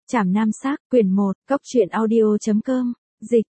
Trảm Nam Xác, quyển 1, Cóc truyện audio.com, dịch,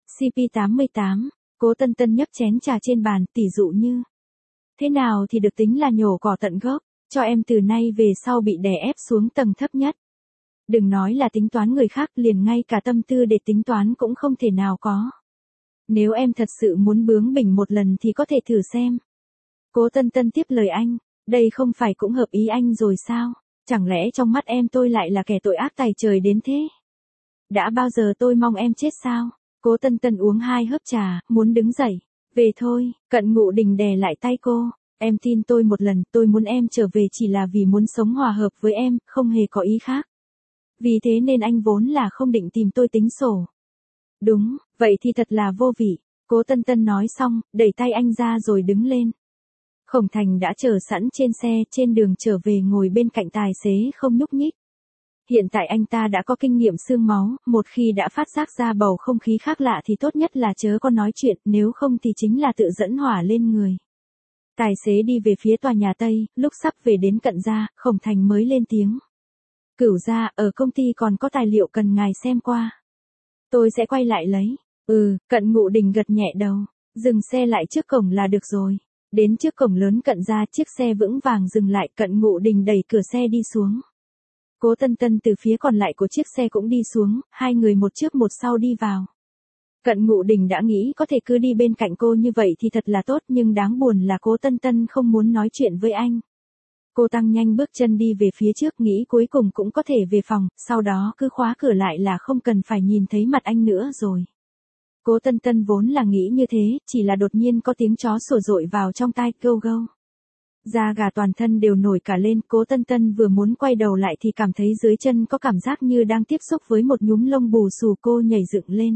CP88, Cố Tân Tân nhấc chén trà trên bàn, tỉ dụ như. Thế nào thì được tính là nhổ cỏ tận gốc, cho em từ nay về sau bị đè ép xuống tầng thấp nhất. Đừng nói là tính toán người khác, liền ngay cả tâm tư để tính toán cũng không thể nào có. Nếu em thật sự muốn bướng bỉnh một lần thì có thể thử xem. Cố Tân Tân tiếp lời anh, đây không phải cũng hợp ý anh rồi sao? Chẳng lẽ trong mắt em tôi lại là kẻ tội ác tày trời đến thế? Đã bao giờ tôi mong em chết sao? Cố Tân Tân uống 2 hớp trà, muốn đứng dậy. Về thôi, Cận Ngụ Đình đè lại tay cô. Em tin tôi một lần, tôi muốn em trở về chỉ là vì muốn sống hòa hợp với em, không hề có ý khác. Vì thế nên anh vốn là không định tìm tôi tính sổ. Đúng, vậy thì thật là vô vị. Cố Tân Tân nói xong, đẩy tay anh ra rồi đứng lên. Khổng Thành đã chờ sẵn trên xe, trên đường trở về ngồi bên cạnh tài xế không nhúc nhích. Hiện tại anh ta đã có kinh nghiệm xương máu, một khi đã phát giác ra bầu không khí khác lạ thì tốt nhất là chớ có nói chuyện, nếu không thì chính là tự dẫn hỏa lên người. Tài xế đi về phía tòa nhà Tây, lúc sắp về đến Cận gia, Khổng Thành mới lên tiếng. Cửu gia, ở công ty còn có tài liệu cần ngài xem qua. Tôi sẽ quay lại lấy. Cận Ngụ Đình gật nhẹ đầu, dừng xe lại trước cổng là được rồi. Đến trước cổng lớn Cận gia, chiếc xe vững vàng dừng lại, Cận Ngụ Đình đẩy cửa xe đi xuống. Cố Tân Tân từ phía còn lại của chiếc xe cũng đi xuống, hai người một trước một sau đi vào. Cận Ngụ Đình đã nghĩ có thể cứ đi bên cạnh cô như vậy thì thật là tốt, nhưng đáng buồn là Cố Tân Tân không muốn nói chuyện với anh. Cô tăng nhanh bước chân đi về phía trước, nghĩ cuối cùng cũng có thể về phòng, sau đó cứ khóa cửa lại là không cần phải nhìn thấy mặt anh nữa rồi. Cố Tân Tân vốn là nghĩ như thế, chỉ là đột nhiên có tiếng chó sủa dội vào trong tai, gâu gâu. Da gà toàn thân đều nổi cả lên, Cố Tân Tân vừa muốn quay đầu lại thì cảm thấy dưới chân có cảm giác như đang tiếp xúc với một nhúm lông bù xù, cô nhảy dựng lên.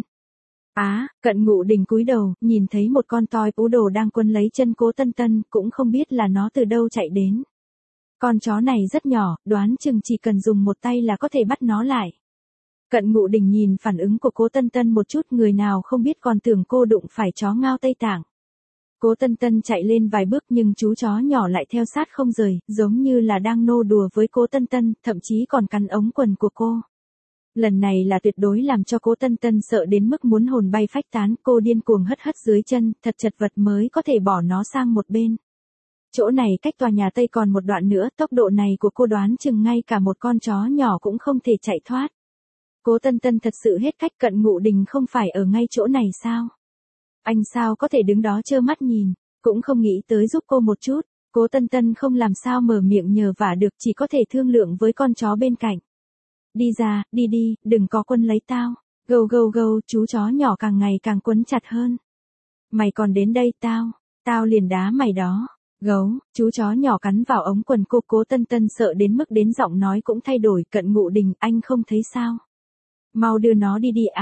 Cận Ngụ Đình cúi đầu, nhìn thấy một con toi pú đồ đang quấn lấy chân Cố Tân Tân, cũng không biết là nó từ đâu chạy đến. Con chó này rất nhỏ, đoán chừng chỉ cần dùng một tay là có thể bắt nó lại. Cận Ngụ Đình nhìn phản ứng của Cố Tân Tân một chút, người nào không biết còn tưởng cô đụng phải chó ngao Tây Tạng. Cố Tân Tân chạy lên vài bước nhưng chú chó nhỏ lại theo sát không rời, giống như là đang nô đùa với Cố Tân Tân, thậm chí còn cắn ống quần của cô. Lần này là tuyệt đối làm cho Cố Tân Tân sợ đến mức muốn hồn bay phách tán, cô điên cuồng hất hất dưới chân, thật chật vật mới có thể bỏ nó sang một bên. Chỗ này cách tòa nhà Tây còn một đoạn nữa, tốc độ này của cô đoán chừng ngay cả một con chó nhỏ cũng không thể chạy thoát. Cố Tân Tân thật sự hết cách, Cận Ngụ Đình không phải ở ngay chỗ này sao? Anh sao có thể đứng đó trơ mắt nhìn, cũng không nghĩ tới giúp cô một chút. Cố Tân Tân không làm sao mở miệng nhờ vả được, chỉ có thể thương lượng với con chó bên cạnh. Đi ra, đi đi, đừng có quấn lấy tao. Gâu gâu gâu, chú chó nhỏ càng ngày càng quấn chặt hơn. Mày còn đến đây tao liền đá mày đó. Gấu, chú chó nhỏ cắn vào ống quần cô. Cố Tân Tân sợ đến mức đến giọng nói cũng thay đổi. Cận Ngụ Đình, anh không thấy sao? Mau đưa nó đi đi.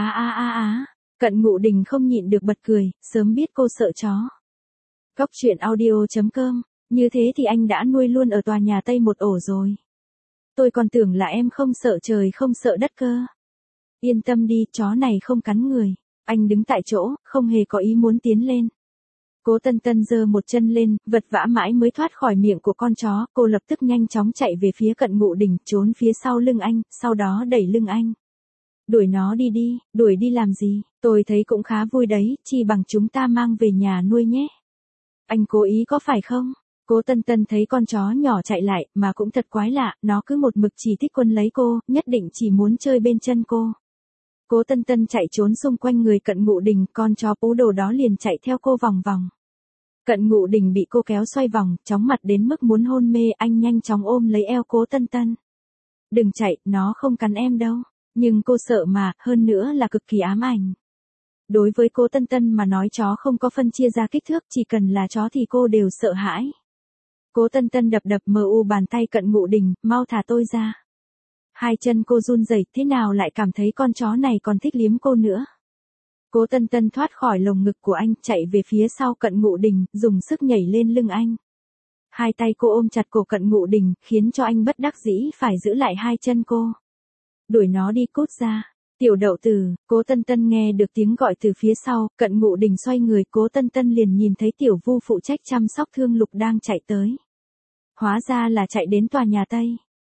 Cận Ngụ Đình không nhịn được bật cười, sớm biết cô sợ chó. Cóc truyện audio.com, như thế thì anh đã nuôi luôn ở tòa nhà Tây một ổ rồi. Tôi còn tưởng là em không sợ trời không sợ đất cơ. Yên tâm đi, chó này không cắn người. Anh đứng tại chỗ, không hề có ý muốn tiến lên. Cố Tân Tân giơ một chân lên, vật vã mãi mới thoát khỏi miệng của con chó, cô lập tức nhanh chóng chạy về phía Cận Ngụ Đình, trốn phía sau lưng anh, sau đó đẩy lưng anh. Đuổi nó đi đi, đuổi đi làm gì, tôi thấy cũng khá vui đấy, chi bằng chúng ta mang về nhà nuôi nhé. Anh cố ý có phải không? Cố Tân Tân thấy con chó nhỏ chạy lại, mà cũng thật quái lạ, nó cứ một mực chỉ thích quấn lấy cô, nhất định chỉ muốn chơi bên chân cô. Cố Tân Tân chạy trốn xung quanh người Cận Ngụ Đình, con chó pú đồ đó liền chạy theo cô vòng vòng. Cận Ngụ Đình bị cô kéo xoay vòng, chóng mặt đến mức muốn hôn mê, anh nhanh chóng ôm lấy eo Cố Tân Tân. Đừng chạy, nó không cắn em đâu. Nhưng cô sợ mà, hơn nữa là cực kỳ ám ảnh. Đối với Cố Tân Tân mà nói chó không có phân chia ra kích thước, chỉ cần là chó thì cô đều sợ hãi. Cố Tân Tân đập bàn tay Cận Ngụ Đình, mau thả tôi ra. Hai chân cô run rẩy, thế nào lại cảm thấy con chó này còn thích liếm cô nữa. Cố Tân Tân thoát khỏi lồng ngực của anh, chạy về phía sau Cận Ngụ Đình, dùng sức nhảy lên lưng anh. Hai tay cô ôm chặt cổ Cận Ngụ Đình, khiến cho anh bất đắc dĩ phải giữ lại hai chân cô. Đuổi nó đi, cút ra. Tiểu đậu tử, Cố Tân Tân nghe được tiếng gọi từ phía sau, Cận Ngụ Đình xoay người, Cố Tân Tân liền nhìn thấy Tiểu Vu phụ trách chăm sóc Thương Lục đang chạy tới. Hóa ra là chạy đến tòa nhà Tây.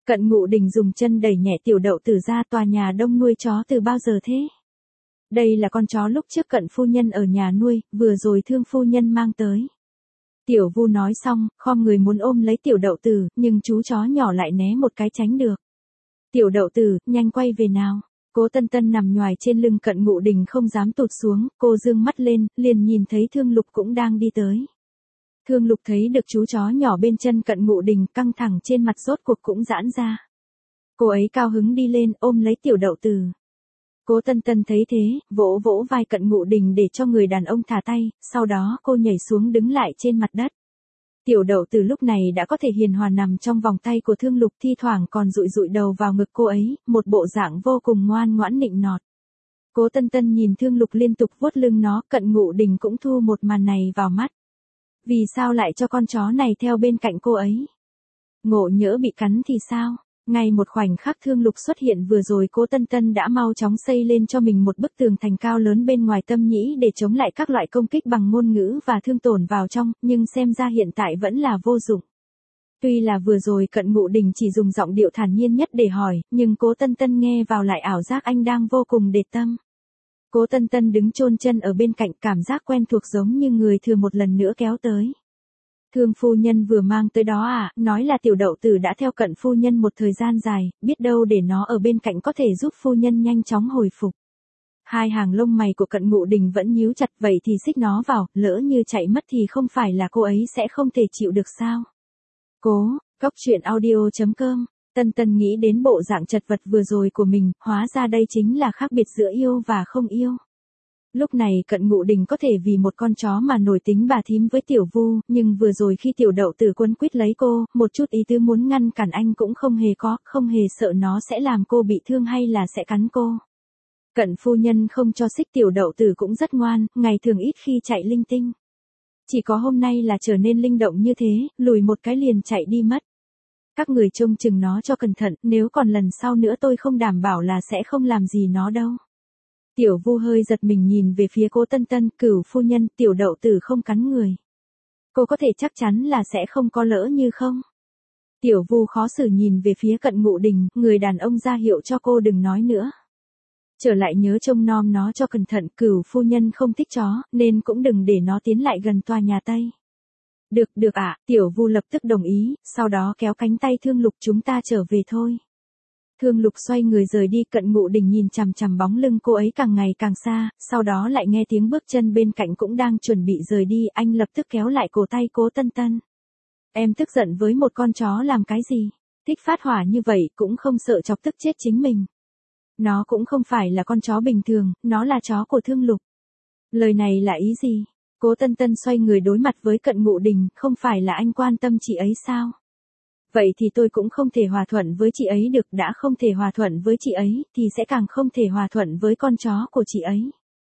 Cận Ngụ Đình dùng chân đẩy nhẹ Tiểu Đậu Tử ra. Tòa nhà đông nuôi chó từ bao giờ thế? Đây là con chó lúc trước Cận phu nhân ở nhà nuôi, vừa rồi Thương phu nhân mang tới. Tiểu Vu nói xong, khom người muốn ôm lấy Tiểu Đậu Tử, nhưng chú chó nhỏ lại né một cái tránh được. Tiểu Đậu Tử, nhanh quay về nào. Cố Tân Tân nằm nhoài trên lưng Cận Ngụ Đình không dám tụt xuống, cô dương mắt lên, liền nhìn thấy Thương Lục cũng đang đi tới. Thương Lục thấy được chú chó nhỏ bên chân Cận Ngụ Đình, căng thẳng trên mặt rốt cuộc cũng giãn ra. Cô ấy cao hứng đi lên, ôm lấy Tiểu Đậu Tử. Cố Tân Tân thấy thế, vỗ vỗ vai Cận Ngụ Đình để cho người đàn ông thả tay, sau đó cô nhảy xuống đứng lại trên mặt đất. Tiểu Đậu Tử lúc này đã có thể hiền hòa nằm trong vòng tay của Thương Lục, thi thoảng còn dụi dụi đầu vào ngực cô ấy, một bộ dạng vô cùng ngoan ngoãn nịnh nọt. Cố Tân Tân nhìn Thương Lục liên tục vuốt lưng nó, Cận Ngụ Đình cũng thu một màn này vào mắt. Vì sao lại cho con chó này theo bên cạnh cô ấy? Ngộ nhỡ bị cắn thì sao? Ngay một khoảnh khắc Thương Lục xuất hiện vừa rồi, Cố Tân Tân đã mau chóng xây lên cho mình một bức tường thành cao lớn bên ngoài tâm nhĩ để chống lại các loại công kích bằng ngôn ngữ và thương tổn vào trong, nhưng xem ra hiện tại vẫn là vô dụng. Tuy là vừa rồi Cận Ngụ Đình chỉ dùng giọng điệu thản nhiên nhất để hỏi, nhưng Cố Tân Tân nghe vào lại ảo giác anh đang vô cùng để tâm. Cố Tân Tân đứng chôn chân ở bên cạnh, cảm giác quen thuộc giống như người thừa một lần nữa kéo tới. Thương phu nhân vừa mang tới đó à, nói là Tiểu Đậu Tử đã theo Cận phu nhân một thời gian dài, biết đâu để nó ở bên cạnh có thể giúp phu nhân nhanh chóng hồi phục. Hai hàng lông mày của Cận Ngụ Đình vẫn nhíu chặt, vậy thì xích nó vào, lỡ như chạy mất thì không phải là cô ấy sẽ không thể chịu được sao? Cóc truyện audio.com. Tân Tân nghĩ đến bộ dạng chật vật vừa rồi của mình, hóa ra đây chính là khác biệt giữa yêu và không yêu. Lúc này Cận Ngụ Đình có thể vì một con chó mà nổi tính bà thím với Tiểu Vu, nhưng vừa rồi khi Tiểu Đậu Tử quấn quýt lấy cô, một chút ý tứ muốn ngăn cản anh cũng không hề có, không hề sợ nó sẽ làm cô bị thương hay là sẽ cắn cô. Cận phu nhân không cho xích Tiểu Đậu Tử cũng rất ngoan, ngày thường ít khi chạy linh tinh. Chỉ có hôm nay là trở nên linh động như thế, lùi một cái liền chạy đi mất. Các người trông chừng nó cho cẩn thận, nếu còn lần sau nữa tôi không đảm bảo là sẽ không làm gì nó đâu. Tiểu Vu hơi giật mình nhìn về phía Cố Tân Tân, Cửu phu nhân, Tiểu Đậu Tử không cắn người. Cô có thể chắc chắn là sẽ không có lỡ như không? Tiểu Vu khó xử nhìn về phía Cận Ngụ Đình, người đàn ông ra hiệu cho cô đừng nói nữa. Trở lại nhớ trông nom nó cho cẩn thận, Cửu phu nhân không thích chó, nên cũng đừng để nó tiến lại gần tòa nhà Tây. Được ạ, Tiểu Vu lập tức đồng ý, sau đó kéo cánh tay Thương Lục, chúng ta trở về thôi. Thương Lục xoay người rời đi, Cận Ngụ Đình nhìn chằm chằm bóng lưng cô ấy càng ngày càng xa, sau đó lại nghe tiếng bước chân bên cạnh cũng đang chuẩn bị rời đi, anh lập tức kéo lại cổ tay Cố Tân Tân. Em tức giận với một con chó làm cái gì? Thích phát hỏa như vậy cũng không sợ chọc tức chết chính mình. Nó cũng không phải là con chó bình thường, nó là chó của Thương Lục. Lời này là ý gì? Cố Tân Tân xoay người đối mặt với Cận Ngụ Đình, không phải là anh quan tâm chị ấy sao? Vậy thì tôi cũng không thể hòa thuận với chị ấy được, đã không thể hòa thuận với chị ấy, thì sẽ càng không thể hòa thuận với con chó của chị ấy.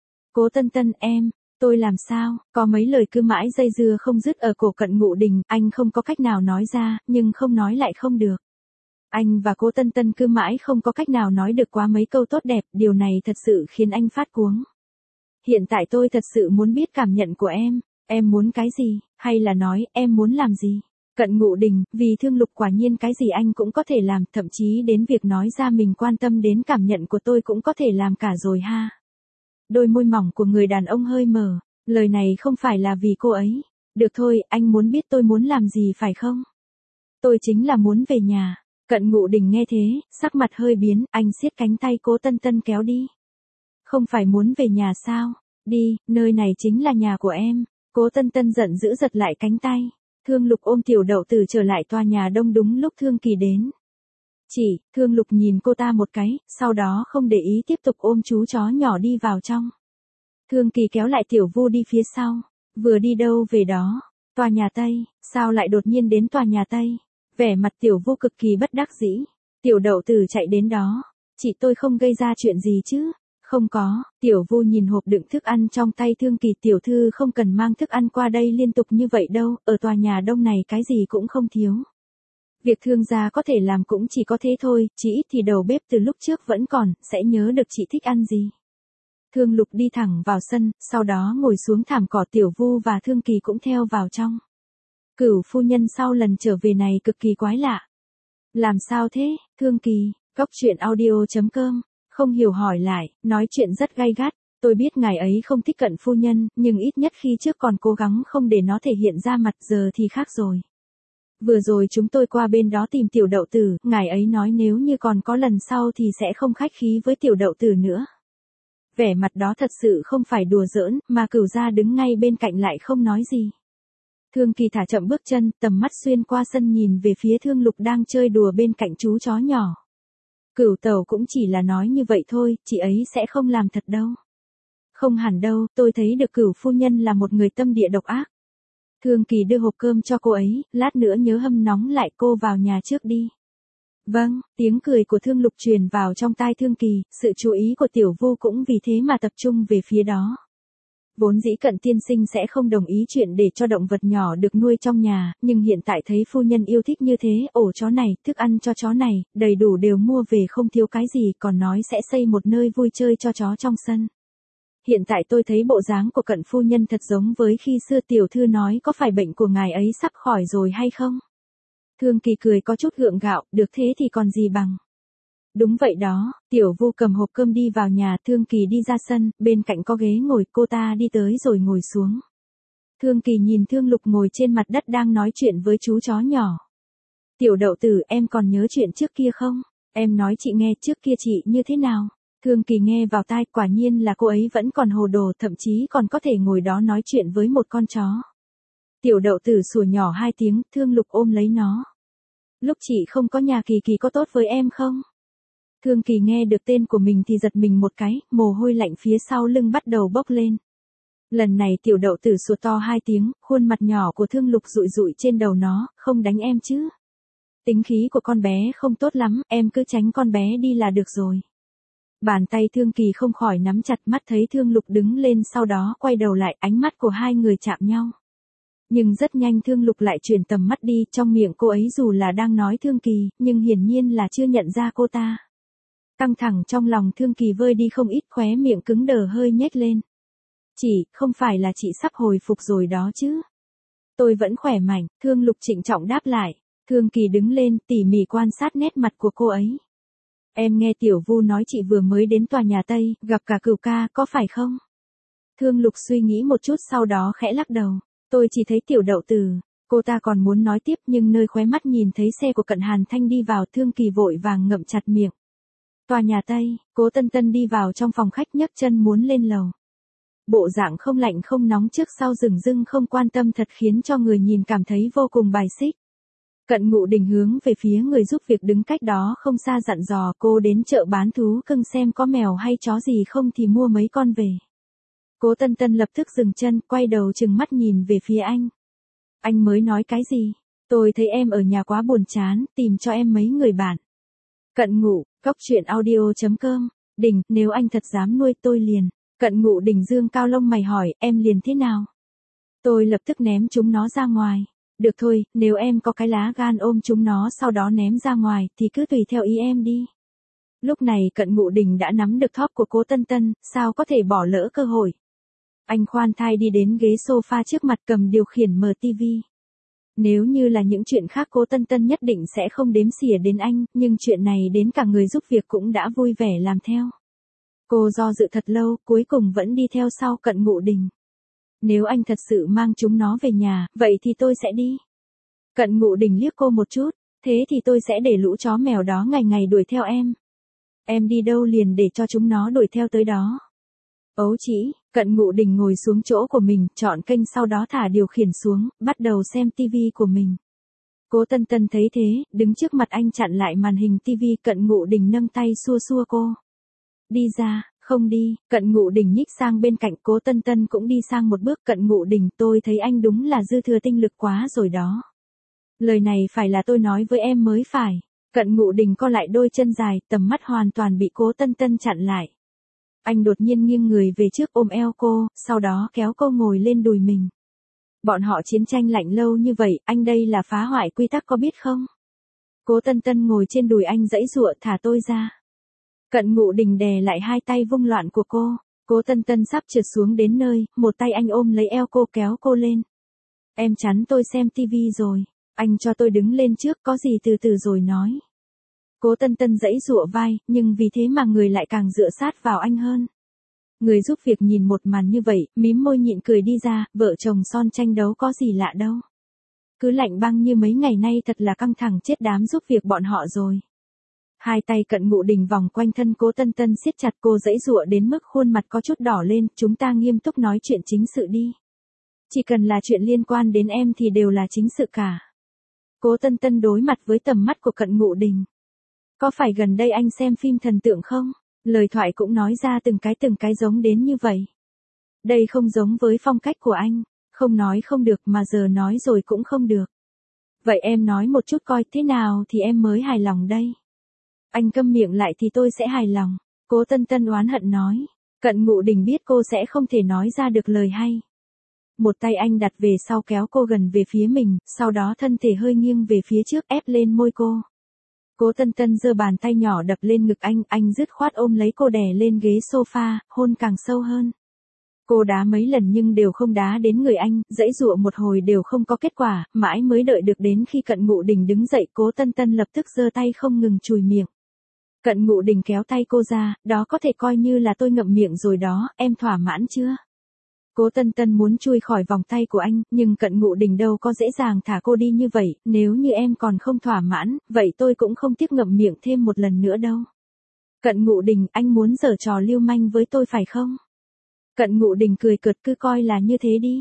Cố Tân Tân, tôi làm sao? Có mấy lời cứ mãi dây dưa không dứt ở cổ Cận Ngụ Đình, anh không có cách nào nói ra, nhưng không nói lại không được. Anh và Cố Tân Tân cứ mãi không có cách nào nói được quá mấy câu tốt đẹp, điều này thật sự khiến anh phát cuống. Hiện tại tôi thật sự muốn biết cảm nhận của em muốn cái gì, hay là nói, em muốn làm gì? Cận Ngụ Đình, vì Thương Lục quả nhiên cái gì anh cũng có thể làm, thậm chí đến việc nói ra mình quan tâm đến cảm nhận của tôi cũng có thể làm cả rồi ha. Đôi môi mỏng của người đàn ông hơi mở, lời này không phải là vì cô ấy. Được thôi, anh muốn biết tôi muốn làm gì phải không? Tôi chính là muốn về nhà. Cận Ngụ Đình nghe thế, sắc mặt hơi biến, anh siết cánh tay Cố Tân Tân kéo đi. Không phải muốn về nhà sao? Đi, nơi này chính là nhà của em. Cố Tân Tân giận dữ giật lại cánh tay. Thương Lục ôm Tiểu Đậu Tử trở lại tòa nhà đông đúng lúc Thương Kỳ đến. Thương Lục nhìn cô ta một cái, sau đó không để ý tiếp tục ôm chú chó nhỏ đi vào trong. Thương Kỳ kéo lại Tiểu Vu đi phía sau. Vừa đi đâu về đó. Tòa nhà Tây, sao lại đột nhiên đến tòa nhà Tây? Vẻ mặt Tiểu Vu cực kỳ bất đắc dĩ. Tiểu Đậu Tử chạy đến đó. Tôi không gây ra chuyện gì chứ? Không có, Tiểu Vu nhìn hộp đựng thức ăn trong tay Thương Kỳ, tiểu thư không cần mang thức ăn qua đây liên tục như vậy đâu, ở tòa nhà đông này cái gì cũng không thiếu. Việc Thương gia có thể làm cũng chỉ có thế thôi, chỉ ít thì đầu bếp từ lúc trước vẫn còn, sẽ nhớ được chị thích ăn gì. Thương Lục đi thẳng vào sân, sau đó ngồi xuống thảm cỏ, Tiểu Vu và Thương Kỳ cũng theo vào trong. Cửu phu nhân sau lần trở về này cực kỳ quái lạ. Làm sao thế, Thương Kỳ, Cóc truyện audio.com, không hiểu hỏi lại, nói chuyện rất gay gắt. Tôi biết ngài ấy không thích Cận phu nhân, nhưng ít nhất khi trước còn cố gắng không để nó thể hiện ra mặt, giờ thì khác rồi. Vừa rồi chúng tôi qua bên đó tìm tiểu đậu tử, ngài ấy nói nếu như còn có lần sau thì sẽ không khách khí với tiểu đậu tử nữa. Vẻ mặt đó thật sự không phải đùa giỡn, mà Cửu gia đứng ngay bên cạnh lại không nói gì. Thương Kỳ thả chậm bước chân, tầm mắt xuyên qua sân nhìn về phía Thương Lục đang chơi đùa bên cạnh chú chó nhỏ. Cửu tẩu cũng chỉ là nói như vậy thôi, chị ấy sẽ không làm thật đâu. Không hẳn đâu, tôi thấy được Cửu phu nhân là một người tâm địa độc ác. Thương Kỳ đưa hộp cơm cho cô ấy, lát nữa nhớ hâm nóng lại, cô vào nhà trước đi. Vâng, tiếng cười của Thương Lục truyền vào trong tai Thương Kỳ, sự chú ý của Tiểu Vu cũng vì thế mà tập trung về phía đó. Vốn dĩ Cận tiên sinh sẽ không đồng ý chuyện để cho động vật nhỏ được nuôi trong nhà, nhưng hiện tại thấy phu nhân yêu thích như thế, ổ chó này, thức ăn cho chó này, đầy đủ đều mua về không thiếu cái gì, còn nói sẽ xây một nơi vui chơi cho chó trong sân. Hiện tại tôi thấy bộ dáng của Cận phu nhân thật giống với khi xưa tiểu thư nói có phải bệnh của ngài ấy sắp khỏi rồi hay không? Thương Kỳ cười có chút gượng gạo, được thế thì còn gì bằng. Đúng vậy đó, Tiểu Vu cầm hộp cơm đi vào nhà, Thương Kỳ đi ra sân, bên cạnh có ghế ngồi, cô ta đi tới rồi ngồi xuống. Thương Kỳ nhìn Thương Lục ngồi trên mặt đất đang nói chuyện với chú chó nhỏ. Tiểu đậu tử, em còn nhớ chuyện trước kia không? Em nói chị nghe trước kia chị như thế nào? Thương Kỳ nghe vào tai, quả nhiên là cô ấy vẫn còn hồ đồ, thậm chí còn có thể ngồi đó nói chuyện với một con chó. Tiểu đậu tử sủa nhỏ 2 tiếng, Thương Lục ôm lấy nó. Lúc chị không có nhà Kỳ Kỳ có tốt với em không? Thương Kỳ nghe được tên của mình thì giật mình một cái, mồ hôi lạnh phía sau lưng bắt đầu bốc lên. Lần này tiểu đậu tử sủa to 2 tiếng, khuôn mặt nhỏ của Thương Lục rụi rụi trên đầu nó, không đánh em chứ. Tính khí của con bé không tốt lắm, em cứ tránh con bé đi là được rồi. Bàn tay Thương Kỳ không khỏi nắm chặt, mắt thấy Thương Lục đứng lên, sau đó quay đầu lại, ánh mắt của hai người chạm nhau. Nhưng rất nhanh Thương Lục lại chuyển tầm mắt đi, trong miệng cô ấy dù là đang nói Thương Kỳ, nhưng hiển nhiên là chưa nhận ra cô ta. Căng thẳng trong lòng Thương Kỳ vơi đi không ít, khóe miệng cứng đờ hơi nhếch lên. Chị, không phải là chị sắp hồi phục rồi đó chứ? Tôi vẫn khỏe mạnh, Thương Lục trịnh trọng đáp lại. Thương Kỳ đứng lên, tỉ mỉ quan sát nét mặt của cô ấy. Em nghe Tiểu Vu nói chị vừa mới đến tòa nhà Tây, gặp cả Cửu ca, có phải không? Thương Lục suy nghĩ một chút sau đó khẽ lắc đầu. Tôi chỉ thấy tiểu đậu tử. Cô ta còn muốn nói tiếp nhưng nơi khóe mắt nhìn thấy xe của Cận Hàn Thanh đi vào, Thương Kỳ vội vàng ngậm chặt miệng. Tòa nhà Tây, Cố Tân Tân đi vào trong phòng khách nhấc chân muốn lên lầu. Bộ dạng không lạnh không nóng trước sau rừng rưng không quan tâm thật khiến cho người nhìn cảm thấy vô cùng bài xích. Cận Ngụ Đình hướng về phía người giúp việc đứng cách đó không xa dặn dò, cô đến chợ bán thú cưng xem có mèo hay chó gì không thì mua mấy con về. Cố Tân Tân lập tức dừng chân, quay đầu trừng mắt nhìn về phía anh. Anh mới nói cái gì? Tôi thấy em ở nhà quá buồn chán, tìm cho em mấy người bạn. Cận Ngụ, Cóc truyện audio.com, Đình, nếu anh thật dám nuôi tôi liền. Cận Ngụ Đình dương cao lông mày hỏi, em liền thế nào? Tôi lập tức ném chúng nó ra ngoài. Được thôi, nếu em có cái lá gan ôm chúng nó sau đó ném ra ngoài, thì cứ tùy theo ý em đi. Lúc này Cận Ngụ Đình đã nắm được thóp của Cố Tân Tân, sao có thể bỏ lỡ cơ hội. Anh khoan thai đi đến ghế sofa trước mặt cầm điều khiển mở tivi. Nếu như là những chuyện khác Cố Tân Tân nhất định sẽ không đếm xỉa đến anh, nhưng chuyện này đến cả người giúp việc cũng đã vui vẻ làm theo. Cô do dự thật lâu, cuối cùng vẫn đi theo sau Cận Ngụ Đình. Nếu anh thật sự mang chúng nó về nhà, vậy thì tôi sẽ đi. Cận Ngụ Đình liếc cô một chút, thế thì tôi sẽ để lũ chó mèo đó ngày ngày đuổi theo em. Em đi đâu liền để cho chúng nó đuổi theo tới đó. Ấu chỉ, Cận Ngụ Đình ngồi xuống chỗ của mình, chọn kênh sau đó thả điều khiển xuống, bắt đầu xem tivi của mình. Cố Tân Tân thấy thế, đứng trước mặt anh chặn lại màn hình tivi, Cận Ngụ Đình nâng tay xua xua cô. Đi ra, không đi, Cận Ngụ Đình nhích sang bên cạnh, Cố Tân Tân cũng đi sang một bước. Cận Ngụ Đình, tôi thấy anh đúng là dư thừa tinh lực quá rồi đó. Lời này phải là tôi nói với em mới phải. Cận Ngụ Đình co lại đôi chân dài, tầm mắt hoàn toàn bị Cố Tân Tân chặn lại. Anh đột nhiên nghiêng người về trước ôm eo cô, sau đó kéo cô ngồi lên đùi mình. Bọn họ chiến tranh lạnh lâu như vậy, anh đây là phá hoại quy tắc có biết không? Cố Tân Tân ngồi trên đùi anh giãy giụa, thả tôi ra. Cận Ngụ Đình đè lại hai tay vung loạn của cô. Cố Tân Tân sắp trượt xuống đến nơi, một tay anh ôm lấy eo cô kéo cô lên. Em chắn tôi xem tivi rồi. Anh cho tôi đứng lên trước, có gì từ từ rồi nói. Cố Tân Tân giãy giụa vai, nhưng vì thế mà người lại càng dựa sát vào anh hơn. Người giúp việc nhìn một màn như vậy, mím môi nhịn cười đi ra, vợ chồng son tranh đấu có gì lạ đâu. Cứ lạnh băng như mấy ngày nay thật là căng thẳng chết đám giúp việc bọn họ rồi. Hai tay Cận Ngụ Đình vòng quanh thân Cố Tân Tân siết chặt, cô giãy giụa đến mức khuôn mặt có chút đỏ lên, chúng ta nghiêm túc nói chuyện chính sự đi. Chỉ cần là chuyện liên quan đến em thì đều là chính sự cả. Cố Tân Tân đối mặt với tầm mắt của Cận Ngụ Đình. Có phải gần đây anh xem phim thần tượng không? Lời thoại cũng nói ra từng cái giống đến như vậy. Đây không giống với phong cách của anh, không nói không được mà giờ nói rồi cũng không được. Vậy em nói một chút coi thế nào thì em mới hài lòng đây. Anh câm miệng lại thì tôi sẽ hài lòng. Cố Tân Tân oán hận nói. Cận Ngụ Đình biết cô sẽ không thể nói ra được lời hay. Một tay anh đặt về sau kéo cô gần về phía mình, sau đó thân thể hơi nghiêng về phía trước ép lên môi cô. Cố Tân Tân giơ bàn tay nhỏ đập lên ngực anh dứt khoát ôm lấy cô đè lên ghế sofa, hôn càng sâu hơn. Cô đá mấy lần nhưng đều không đá đến người anh, giãy giụa một hồi đều không có kết quả, mãi mới đợi được đến khi Cận Ngụ Đình đứng dậy, Cố Tân Tân lập tức giơ tay không ngừng chùi miệng. Cận Ngụ Đình kéo tay cô ra, đó có thể coi như là tôi ngậm miệng rồi đó, em thỏa mãn chưa? Cố Tân Tân muốn chui khỏi vòng tay của anh, nhưng Cận Ngụ Đình đâu có dễ dàng thả cô đi như vậy, nếu như em còn không thỏa mãn, vậy tôi cũng không tiếc ngậm miệng thêm một lần nữa đâu. Cận Ngụ Đình, anh muốn giở trò lưu manh với tôi phải không? Cận Ngụ Đình cười cợt, cứ coi là như thế đi.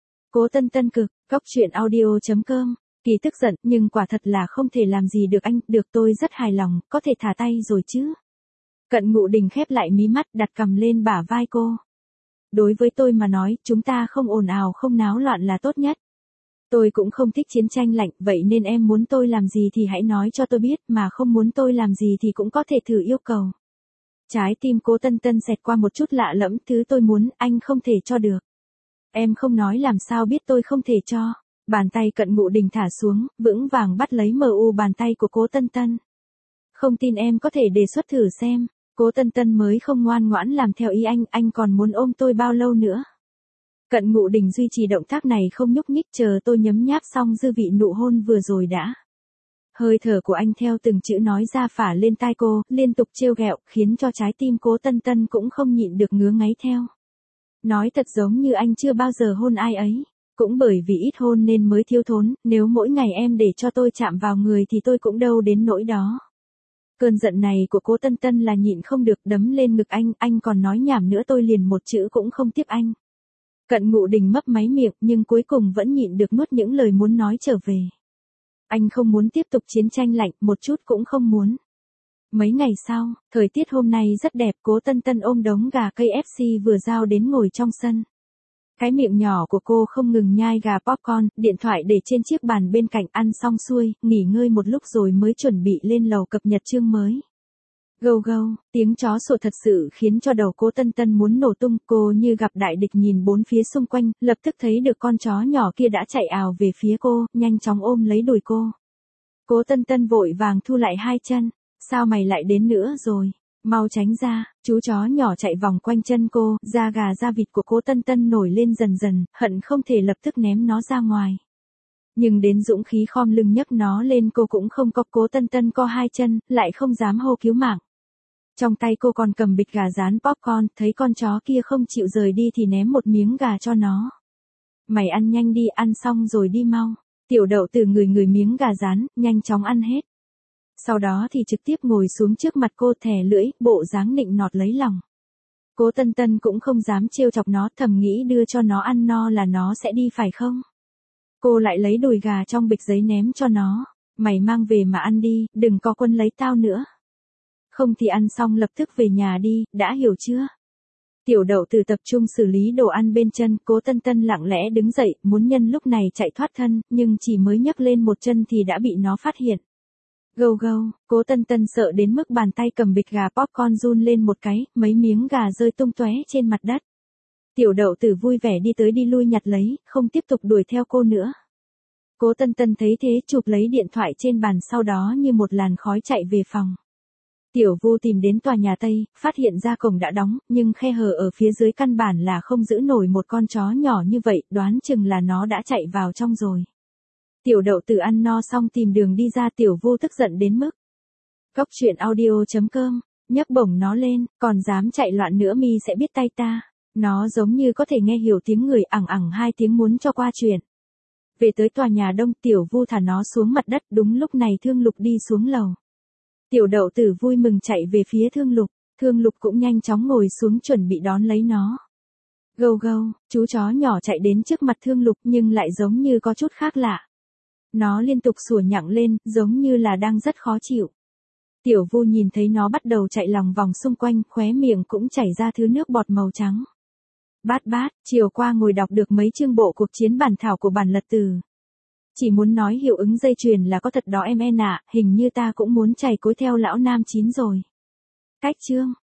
Cố Tân Tân cực, goctruyện.audio.com. Kỳ tức giận, nhưng quả thật là không thể làm gì được anh, được tôi rất hài lòng, có thể thả tay rồi chứ. Cận Ngụ Đình khép lại mí mắt, đặt cằm lên bả vai cô. Đối với tôi mà nói, chúng ta không ồn ào không náo loạn là tốt nhất. Tôi cũng không thích chiến tranh lạnh, vậy nên em muốn tôi làm gì thì hãy nói cho tôi biết, mà không muốn tôi làm gì thì cũng có thể thử yêu cầu. Trái tim Cố Tân Tân xẹt qua một chút lạ lẫm, thứ tôi muốn, anh không thể cho được. Em không nói làm sao biết tôi không thể cho. Bàn tay Cận Ngụ Đình thả xuống, vững vàng bắt lấy bàn tay của Cố Tân Tân. Không tin em có thể đề xuất thử xem. Cố Tân Tân mới không ngoan ngoãn làm theo ý anh còn muốn ôm tôi bao lâu nữa. Cận Ngụ Đình duy trì động tác này không nhúc nhích, chờ tôi nhấm nháp xong dư vị nụ hôn vừa rồi đã. Hơi thở của anh theo từng chữ nói ra phả lên tai cô, liên tục trêu ghẹo, khiến cho trái tim Cố Tân Tân cũng không nhịn được ngứa ngáy theo. Nói thật giống như anh chưa bao giờ hôn ai ấy. Cũng bởi vì ít hôn nên mới thiếu thốn, nếu mỗi ngày em để cho tôi chạm vào người thì tôi cũng đâu đến nỗi đó. Cơn giận này của Cố Tân Tân là nhịn không được, đấm lên ngực anh còn nói nhảm nữa tôi liền một chữ cũng không tiếp anh. Cận Ngụ Đình mấp máy miệng nhưng cuối cùng vẫn nhịn được nuốt những lời muốn nói trở về. Anh không muốn tiếp tục chiến tranh lạnh, một chút cũng không muốn. Mấy ngày sau, thời tiết hôm nay rất đẹp, Cố Tân Tân ôm đống gà KFC vừa giao đến ngồi trong sân. Cái miệng nhỏ của cô không ngừng nhai gà popcorn, điện thoại để trên chiếc bàn bên cạnh, ăn xong xuôi, nghỉ ngơi một lúc rồi mới chuẩn bị lên lầu cập nhật chương mới. Gâu gâu, tiếng chó sủa thật sự khiến cho đầu Cố Tân Tân muốn nổ tung, cô như gặp đại địch nhìn bốn phía xung quanh, lập tức thấy được con chó nhỏ kia đã chạy ào về phía cô, nhanh chóng ôm lấy đùi cô. Cố Tân Tân vội vàng thu lại hai chân, sao mày lại đến nữa rồi? Mau tránh ra, chú chó nhỏ chạy vòng quanh chân cô, da gà da vịt của Cố Tân Tân nổi lên dần dần, hận không thể lập tức ném nó ra ngoài. Nhưng đến dũng khí khom lưng nhấc nó lên cô cũng không có. Cố Tân Tân co hai chân, lại không dám hô cứu mạng. Trong tay cô còn cầm bịch gà rán popcorn, thấy con chó kia không chịu rời đi thì ném một miếng gà cho nó. Mày ăn nhanh đi, ăn xong rồi đi mau. Tiểu Đậu từ người miếng gà rán, nhanh chóng ăn hết. Sau đó thì trực tiếp ngồi xuống trước mặt cô, thè lưỡi, bộ dáng nịnh nọt lấy lòng. Cố Tân Tân cũng không dám trêu chọc nó, thầm nghĩ đưa cho nó ăn no là nó sẽ đi phải không? Cô lại lấy đùi gà trong bịch giấy ném cho nó. Mày mang về mà ăn đi, đừng có quấn lấy tao nữa. Không thì ăn xong lập tức về nhà đi, đã hiểu chưa? Tiểu Đậu từ tập trung xử lý đồ ăn bên chân, Cố Tân Tân lặng lẽ đứng dậy, muốn nhân lúc này chạy thoát thân, nhưng chỉ mới nhấc lên một chân thì đã bị nó phát hiện. Gâu gâu, Cố Tân Tân sợ đến mức bàn tay cầm bịch gà popcorn run lên một cái, mấy miếng gà rơi tung tóe trên mặt đất. Tiểu Đậu tử vui vẻ đi tới đi lui nhặt lấy, không tiếp tục đuổi theo cô nữa. Cố Tân Tân thấy thế chụp lấy điện thoại trên bàn, sau đó như một làn khói chạy về phòng. Tiểu Vu tìm đến tòa nhà Tây, phát hiện ra cổng đã đóng, nhưng khe hở ở phía dưới căn bản là không giữ nổi một con chó nhỏ như vậy, đoán chừng là nó đã chạy vào trong rồi. Tiểu Đậu tử ăn no xong tìm đường đi ra, Tiểu Vu tức giận đến mức Cốc truyện audio.com, nhấc bổng nó lên, còn dám chạy loạn nữa mi sẽ biết tay ta. Nó giống như có thể nghe hiểu tiếng người ẳng ẳng hai tiếng muốn cho qua chuyện. Về tới tòa nhà đông, Tiểu Vu thả nó xuống mặt đất, đúng lúc này Thương Lục đi xuống lầu. Tiểu Đậu Tử vui mừng chạy về phía Thương Lục cũng nhanh chóng ngồi xuống chuẩn bị đón lấy nó. Gâu gâu, chú chó nhỏ chạy đến trước mặt Thương Lục nhưng lại giống như có chút khác lạ. Nó liên tục sủa nhặng lên, giống như là đang rất khó chịu. Tiểu Vu nhìn thấy nó bắt đầu chạy lòng vòng xung quanh, khóe miệng cũng chảy ra thứ nước bọt màu trắng. Bát bát, chiều qua ngồi đọc được mấy chương bộ cuộc chiến bản thảo của bản lật từ. Chỉ muốn nói hiệu ứng dây chuyền là có thật đó em ạ, hình như ta cũng muốn chảy cối theo lão nam chín rồi. Cách chương.